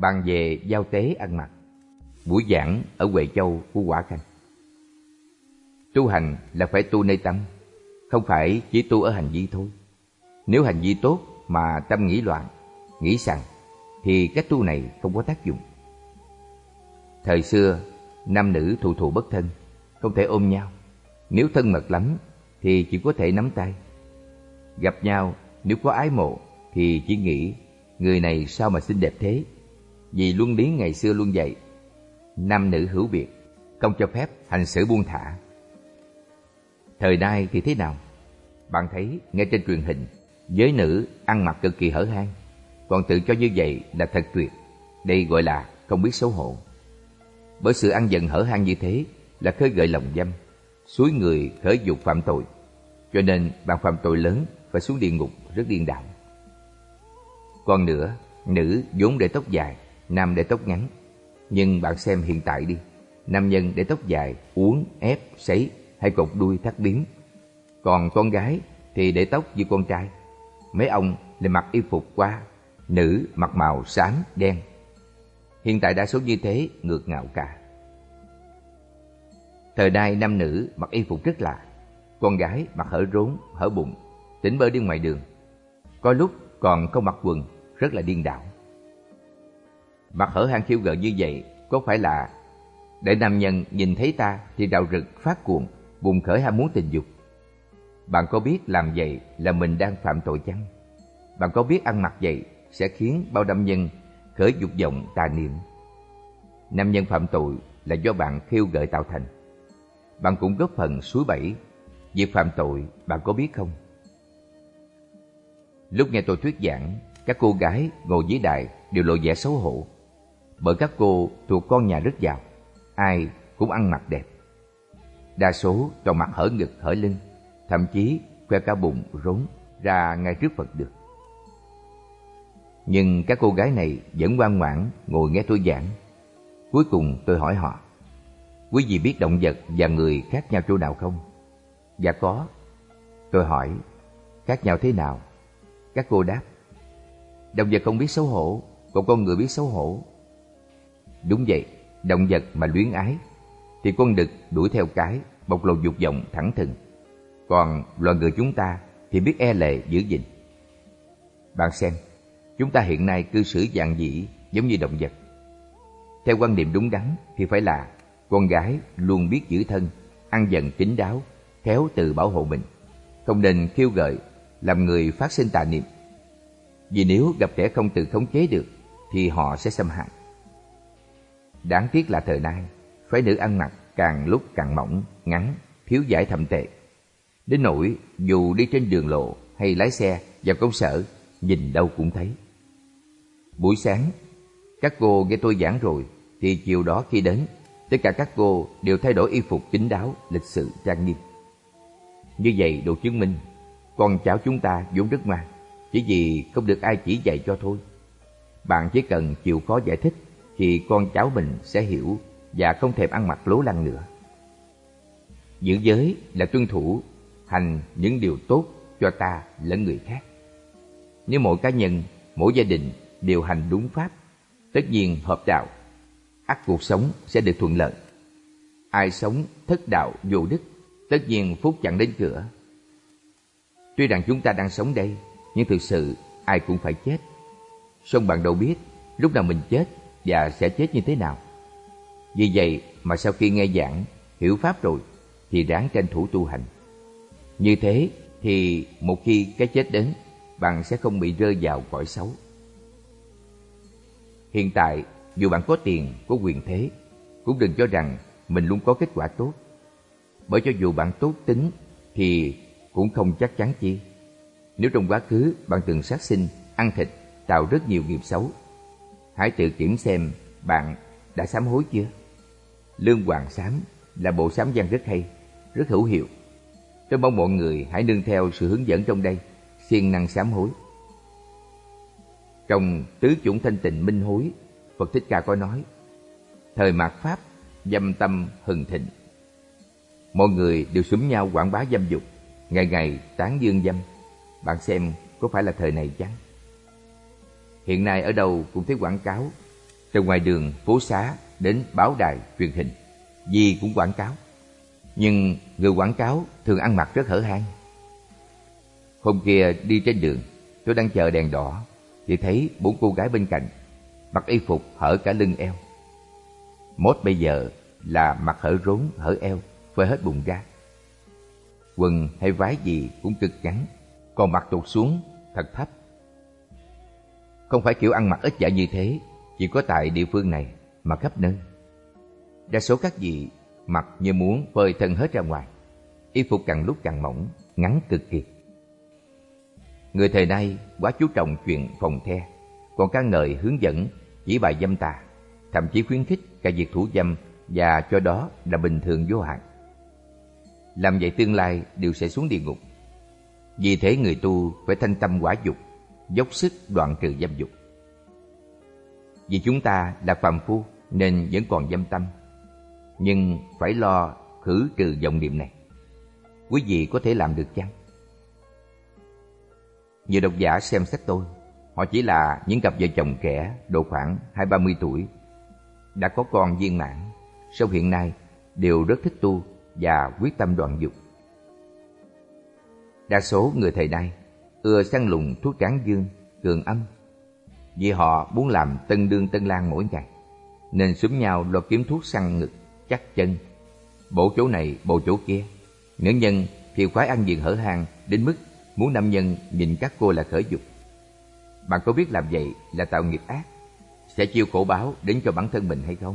bàn về giao tế ăn mặc. Buổi giảng ở Huệ Châu của Quả Khanh. Tu hành là phải tu nơi tâm, không phải chỉ tu ở hành vi thôi. Nếu hành vi tốt mà tâm nghĩ loạn, nghĩ sằng, thì cách tu này không có tác dụng. Thời xưa, nam nữ thù thù bất thân, không thể ôm nhau. Nếu thân mật lắm thì chỉ có thể nắm tay. Gặp nhau, nếu có ái mộ thì chỉ nghĩ người này sao mà xinh đẹp thế. Vì luân lý ngày xưa luôn dạy, nam nữ hữu biệt, không cho phép hành xử buông thả. Thời nay thì thế nào? Bạn thấy ngay trên truyền hình, giới nữ ăn mặc cực kỳ hở hang, còn tự cho như vậy là thật tuyệt. Đây gọi là không biết xấu hổ. Bởi sự ăn dần hở hang như thế là khơi gợi lòng dâm, xúi người khởi dục phạm tội. Cho nên bạn phạm tội lớn phải xuống địa ngục rất điên đảo. Còn nữa, nữ vốn để tóc dài, nam để tóc ngắn. Nhưng bạn xem hiện tại đi, nam nhân để tóc dài, uốn, ép, sấy hay cột đuôi thắt bím. Còn con gái thì để tóc như con trai. Mấy ông lại mặc y phục qua, nữ mặc màu xám, đen. Hiện tại đa số như thế ngược ngạo cả. Thời nay nam nữ mặc y phục rất lạ. Con gái mặc hở rốn, hở bụng, tỉnh bơ đi ngoài đường. Có lúc còn không mặc quần, rất là điên đảo. Mặc hở hang khiêu gợi như vậy có phải là để nam nhân nhìn thấy ta thì rạo rực phát cuồng, bùng khởi ham muốn tình dục? Bạn có biết làm vậy là mình đang phạm tội chăng? Bạn có biết ăn mặc vậy sẽ khiến bao nam nhân khởi dục vọng tà niệm? Nam nhân phạm tội là do bạn khiêu gợi tạo thành. Bạn cũng góp phần suối bẫy. Việc phạm tội bạn có biết không? Lúc nghe tôi thuyết giảng, các cô gái ngồi dưới đài đều lộ vẻ xấu hổ. Bởi các cô thuộc con nhà rất giàu, ai cũng ăn mặc đẹp. Đa số toàn mặc hở ngực hở lưng, thậm chí khoe cả bụng rốn ra ngay trước Phật được. Nhưng các cô gái này vẫn ngoan ngoãn ngồi nghe tôi giảng. Cuối cùng tôi hỏi họ, quý vị biết động vật và người khác nhau chỗ nào không? Dạ có. Tôi hỏi, khác nhau thế nào? Các cô đáp, động vật không biết xấu hổ, còn con người biết xấu hổ. Đúng vậy, động vật mà luyến ái thì con đực đuổi theo cái, bộc lộ dục vọng thẳng thừng. Còn loài người chúng ta thì biết e lệ giữ gìn. Bạn xem, chúng ta hiện nay cư xử dạn dĩ giống như động vật. Theo quan niệm đúng đắn thì phải là con gái luôn biết giữ thân, ăn dần kín đáo, khéo tự bảo hộ mình, không nên khiêu gợi, làm người phát sinh tà niệm. Vì nếu gặp kẻ không tự khống chế được thì họ sẽ xâm hại. Đáng tiếc là thời nay, phái nữ ăn mặc càng lúc càng mỏng, ngắn, thiếu vải thậm tệ. Đến nỗi dù đi trên đường lộ hay lái xe vào công sở, nhìn đâu cũng thấy. Buổi sáng, các cô nghe tôi giảng rồi, thì chiều đó khi đến, tất cả các cô đều thay đổi y phục kín đáo, lịch sự, trang nghiêm. Như vậy đủ chứng minh, con cháu chúng ta vốn rất ngoan, chỉ vì không được ai chỉ dạy cho thôi. Bạn chỉ cần chịu khó giải thích, thì con cháu mình sẽ hiểu và không thèm ăn mặc lố lăng nữa. Giữ giới là tuân thủ, hành những điều tốt cho ta lẫn người khác. Nếu mỗi cá nhân, mỗi gia đình đều hành đúng pháp, tất nhiên hợp đạo, ắt cuộc sống sẽ được thuận lợi. Ai sống thất đạo vô đức, tất nhiên phúc chẳng đến cửa. Tuy rằng chúng ta đang sống đây, nhưng thực sự ai cũng phải chết. Song bạn đâu biết lúc nào mình chết và sẽ chết như thế nào. Vì vậy mà sau khi nghe giảng, hiểu pháp rồi, thì ráng tranh thủ tu hành. Như thế thì một khi cái chết đến, bạn sẽ không bị rơi vào cõi xấu. Hiện tại, dù bạn có tiền, có quyền thế, cũng đừng cho rằng mình luôn có kết quả tốt. Bởi cho dù bạn tốt tính thì cũng không chắc chắn chi. Nếu trong quá khứ bạn từng sát sinh, ăn thịt, tạo rất nhiều nghiệp xấu, hãy tự kiểm xem bạn đã sám hối chưa. Lương Hoàng Sám là bộ sám văn rất hay, rất hữu hiệu. Tôi mong mọi người hãy nương theo sự hướng dẫn trong đây, siêng năng sám hối. Trong Tứ Chủng Thanh Tịnh Minh Hối, Phật Thích Ca có nói, thời mạt Pháp, dâm tâm hừng thịnh. Mọi người đều xúm nhau quảng bá dâm dục, ngày ngày tán dương dâm. Bạn xem có phải là thời này chăng? Hiện nay ở đâu cũng thấy quảng cáo từ ngoài đường, phố xá đến báo đài, truyền hình, gì cũng quảng cáo. Nhưng người quảng cáo thường ăn mặc rất hở hang. Hôm kia đi trên đường, tôi đang chờ đèn đỏ thì thấy 4 cô gái bên cạnh mặc y phục hở cả lưng eo. Mốt bây giờ là mặc hở rốn, hở eo, phơi hết bụng ra. Quần hay váy gì cũng cực ngắn, còn mặc tụt xuống thật thấp. Không phải kiểu ăn mặc ít dạy như thế chỉ có tại địa phương này, mà khắp nơi. Đa số các vị mặc như muốn phơi thân hết ra ngoài, y phục càng lúc càng mỏng, ngắn cực kỳ. Người thời nay quá chú trọng chuyện phòng the, còn ca ngợi hướng dẫn chỉ bài dâm tà, thậm chí khuyến khích cả việc thủ dâm và cho đó là bình thường vô hại. Làm vậy tương lai đều sẽ xuống địa ngục. Vì thế người tu phải thanh tâm quả dục, dốc sức đoạn trừ dâm dục. Vì chúng ta là phàm phu nên vẫn còn dâm tâm, nhưng phải lo khử trừ vọng niệm này. Quý vị có thể làm được chăng? Nhiều độc giả xem sách tôi, họ chỉ là những cặp vợ chồng trẻ độ khoảng 20-30 tuổi, đã có con viên mãn, song hiện nay đều rất thích tu và quyết tâm đoạn dục. Đa số người thời nay ưa săn lùng thuốc tráng dương, cường âm, vì họ muốn làm tân đương tân lang mỗi ngày, nên xúm nhau lo kiếm thuốc săn ngực, chắc chân, bổ chỗ này bổ chỗ kia. Nữ nhân thì khoái ăn diện hở hang đến mức muốn nam nhân nhìn các cô là khởi dục. Bạn có biết làm vậy là tạo nghiệp ác, sẽ chịu khổ báo đến cho bản thân mình hay không?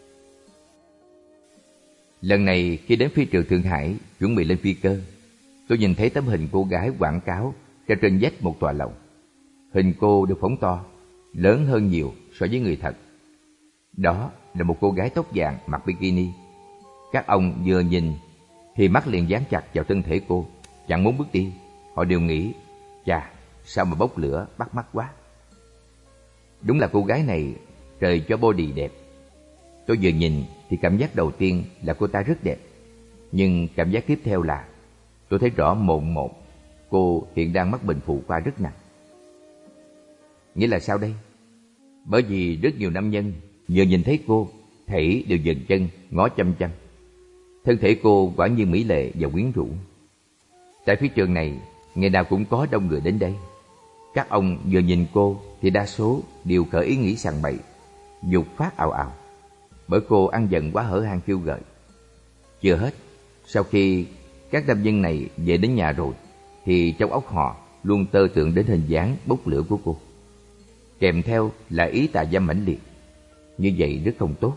Lần này khi đến phi trường Thượng Hải chuẩn bị lên phi cơ, tôi nhìn thấy tấm hình cô gái quảng cáo treo trên vách một tòa lầu. Hình cô được phóng to, lớn hơn nhiều so với người thật. Đó là một cô gái tóc vàng mặc bikini. Các ông vừa nhìn thì mắt liền dán chặt vào thân thể cô, chẳng muốn bước đi. Họ đều nghĩ, chà, sao mà bốc lửa bắt mắt quá. Đúng là cô gái này trời cho body đẹp. Tôi vừa nhìn thì cảm giác đầu tiên là cô ta rất đẹp. Nhưng cảm giác tiếp theo là tôi thấy rõ mồn một cô hiện đang mắc bệnh phụ khoa rất nặng. Nghĩa là sao đây? Bởi vì rất nhiều nam nhân vừa nhìn thấy cô thảy đều dừng chân ngó chăm chăm. Thân thể cô quả nhiên mỹ lệ và quyến rũ. Tại phía trường này ngày nào cũng có đông người đến đây. Các ông vừa nhìn cô thì đa số đều khởi ý nghĩ sằng bậy, dục phát ào ào, bởi cô ăn giận quá hở hang khiêu gợi. Chưa hết, sau khi các nam nhân này về đến nhà rồi thì trong óc họ luôn tơ tưởng đến hình dáng bốc lửa của cô, kèm theo là ý tà dâm mãnh liệt. Như vậy rất không tốt.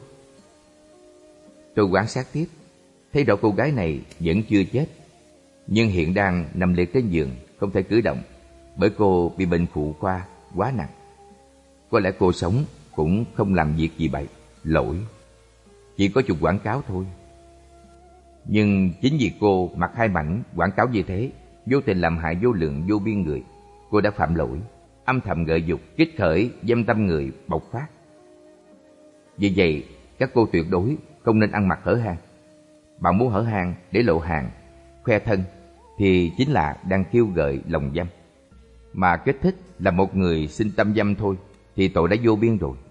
Tôi quan sát tiếp, thấy rõ cô gái này vẫn chưa chết, nhưng hiện đang nằm liệt trên giường, không thể cử động, bởi cô bị bệnh phụ khoa quá nặng. Có lẽ cô sống cũng không làm việc gì bậy, lỗi, chỉ có chụp quảng cáo thôi. Nhưng chính vì cô mặc hai mảnh quảng cáo như thế, vô tình làm hại vô lượng vô biên người, cô đã phạm lỗi, âm thầm gợi dục, kích khởi dâm tâm người bộc phát. Vì vậy, các cô tuyệt đối không nên ăn mặc hở hang. Bạn muốn hở hang để lộ hàng, khoe thân thì chính là đang khiêu gợi lòng dâm. Mà kích thích là một người sinh tâm dâm thôi thì tội đã vô biên rồi.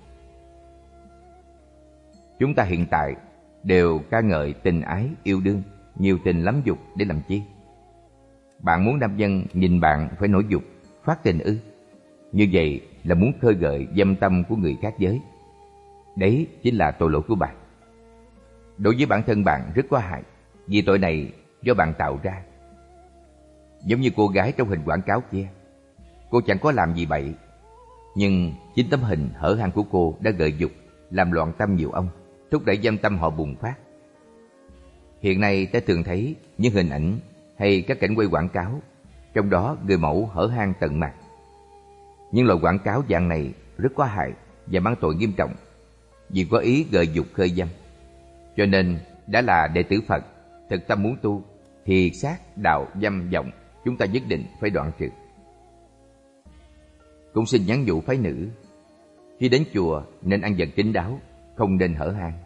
Chúng ta hiện tại đều ca ngợi tình ái, yêu đương, nhiều tình lắm dục để làm chi? Bạn muốn nam nhân nhìn bạn phải nổi dục, phát tình ư? Như vậy là muốn khơi gợi dâm tâm của người khác giới. Đấy chính là tội lỗi của bạn. Đối với bản thân bạn rất có hại, vì tội này do bạn tạo ra. Giống như cô gái trong hình quảng cáo kia, cô chẳng có làm gì bậy, nhưng chính tấm hình hở hang của cô đã gợi dục, làm loạn tâm nhiều ông, thúc đẩy dâm tâm họ bùng phát. Hiện nay ta thường thấy những hình ảnh hay các cảnh quay quảng cáo, trong đó người mẫu hở hang tận mặt. Nhưng loại quảng cáo dạng này rất có hại và mang tội nghiêm trọng, vì có ý gợi dục khơi dâm. Cho nên đã là đệ tử Phật, thực tâm muốn tu thì sát đạo dâm vọng chúng ta nhất định phải đoạn trừ. Cũng xin nhắn nhủ phái nữ, khi đến chùa nên ăn vận kín đáo, không nên hở hang.